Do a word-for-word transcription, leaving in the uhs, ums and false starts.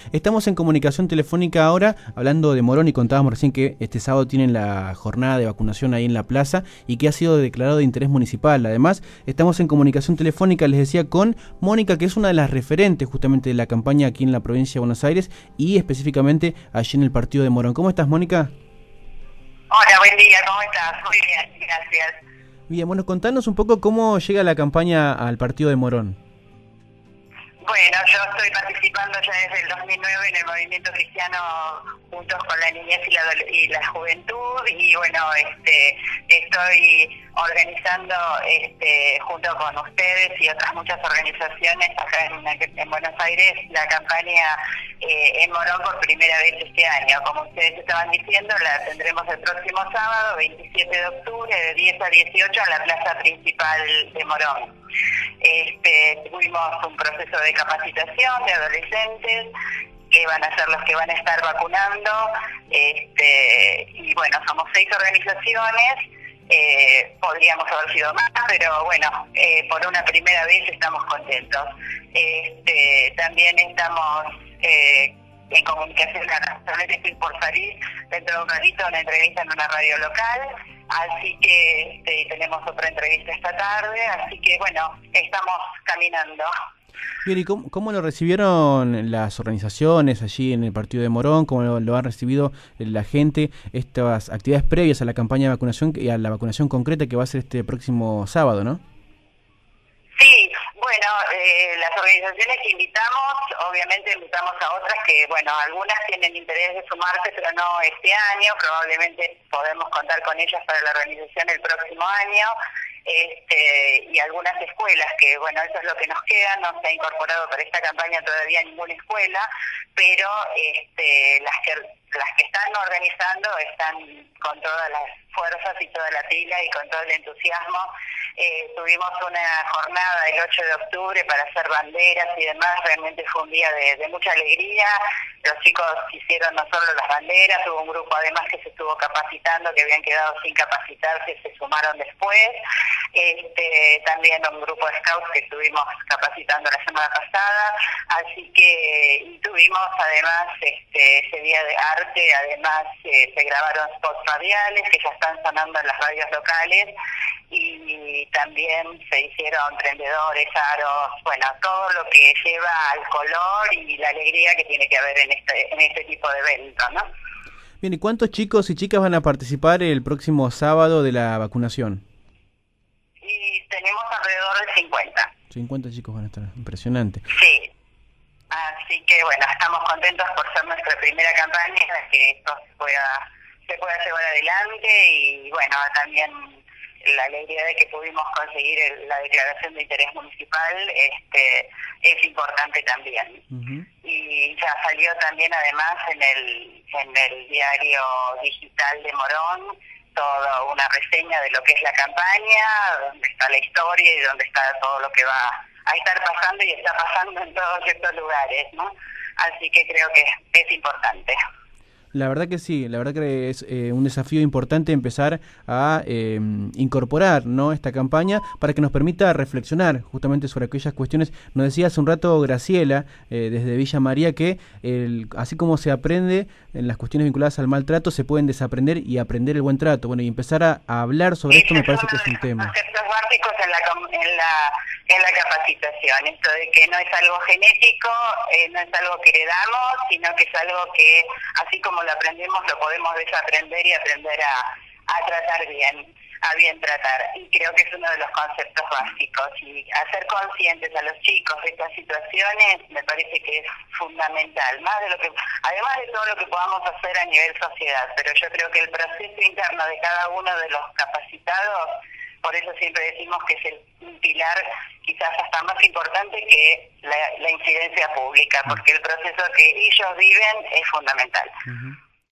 Estamos en comunicación telefónica ahora, hablando de Morón, y contábamos recién que este sábado tienen la jornada de vacunación ahí en la plaza y que ha sido declarado de interés municipal. Además, estamos en comunicación telefónica, les decía, con Mónica, que es una de las referentes justamente de la campaña aquí en la provincia de Buenos Aires y específicamente allí en el partido de Morón. ¿Cómo estás, Mónica? Hola, buen día, ¿cómo estás? Muy bien, gracias. Bien, bueno, contanos un poco cómo llega la campaña al partido de Morón. Bueno, yo estoy participando ya desde el dos mil nueve en el movimiento cristiano juntos con la niñez y la, y la juventud, y bueno, este, estoy organizando este, junto con ustedes y otras muchas organizaciones acá en, en Buenos Aires la campaña eh, en Morón por primera vez este año. Como ustedes estaban diciendo, la tendremos el próximo sábado, veintisiete de octubre, de diez a dieciocho, en la plaza principal de Morón. Este, tuvimos un proceso de capacitación de adolescentes que van a ser los que van a estar vacunando, este, y bueno, somos seis organizaciones, eh, podríamos haber sido más, pero bueno, eh, por una primera vez estamos contentos. Este, también estamos eh, en comunicación, estoy por salir dentro de un ratito una entrevista en una radio local, así que este, tenemos otra entrevista esta tarde, así que bueno, estamos caminando. Bien, ¿y cómo, cómo lo recibieron las organizaciones allí en el partido de Morón? ¿Cómo lo, lo han recibido la gente, estas actividades previas a la campaña de vacunación y a la vacunación concreta que va a ser este próximo sábado, ¿no? Sí, bueno, eh, las organizaciones que invitamos, obviamente invitamos a otras que, bueno, algunas tienen interés de sumarse, pero no este año, probablemente podemos contar con ellas para la organización el próximo año, este, y algunas escuelas que, bueno, eso es lo que nos queda, no se ha incorporado para esta campaña todavía ninguna escuela, pero este, las que las que están organizando están con todas las fuerzas y toda la pila y con todo el entusiasmo. Eh, tuvimos una jornada el ocho de octubre para hacer banderas y demás, realmente fue un día de, de mucha alegría. Los chicos hicieron no solo las banderas, hubo un grupo además que se estuvo capacitando, que habían quedado sin capacitarse, se sumaron después. Este, también un grupo de scouts que estuvimos capacitando la semana pasada, así que y tuvimos además este, ese día de arte, además eh, se grabaron spots radiales que ya están sonando en las radios locales, y también se hicieron prendedores, aros, bueno, todo lo que lleva al color y la alegría que tiene que haber en este, en este tipo de evento, ¿no? Bien, ¿y cuántos chicos y chicas van a participar el próximo sábado de la vacunación? Y tenemos alrededor de cincuenta. cincuenta chicos van a estar, impresionante. Sí, así que bueno, estamos contentos por ser nuestra primera campaña, que esto se pueda, se pueda llevar adelante, y bueno, también la alegría de que pudimos conseguir el, la declaración de interés municipal este, es importante también. Uh-huh. Y ya salió también además en el, en el diario digital de Morón toda una reseña de lo que es la campaña, donde está la historia y donde está todo lo que va a estar pasando y está pasando en todos estos lugares, ¿no? Así que creo que es importante. La verdad que sí, la verdad que es eh, un desafío importante empezar a eh, incorporar, ¿no?, esta campaña para que nos permita reflexionar justamente sobre aquellas cuestiones. Nos decía hace un rato Graciela, eh, desde Villa María, que el, así como se aprende en las cuestiones vinculadas al maltrato, se pueden desaprender y aprender el buen trato. Bueno, y empezar a, a hablar sobre esto me parece que es un tema. Conceptos básicos en la, en la, en la capacitación, esto de que no es algo genético, eh, no es algo que heredamos, sino que es algo que, así como lo aprendemos, lo podemos desaprender y aprender a, a tratar bien, a bien tratar. Y creo que es uno de los conceptos básicos. Y hacer conscientes a los chicos de estas situaciones me parece que es fundamental, más de lo que, además de todo lo que podamos hacer a nivel sociedad. Pero yo creo que el proceso interno de cada uno de los capacitados, por eso siempre decimos que es el, un pilar quizás hasta más importante que la, la incidencia pública, porque el proceso que ellos viven es fundamental. Uh-huh.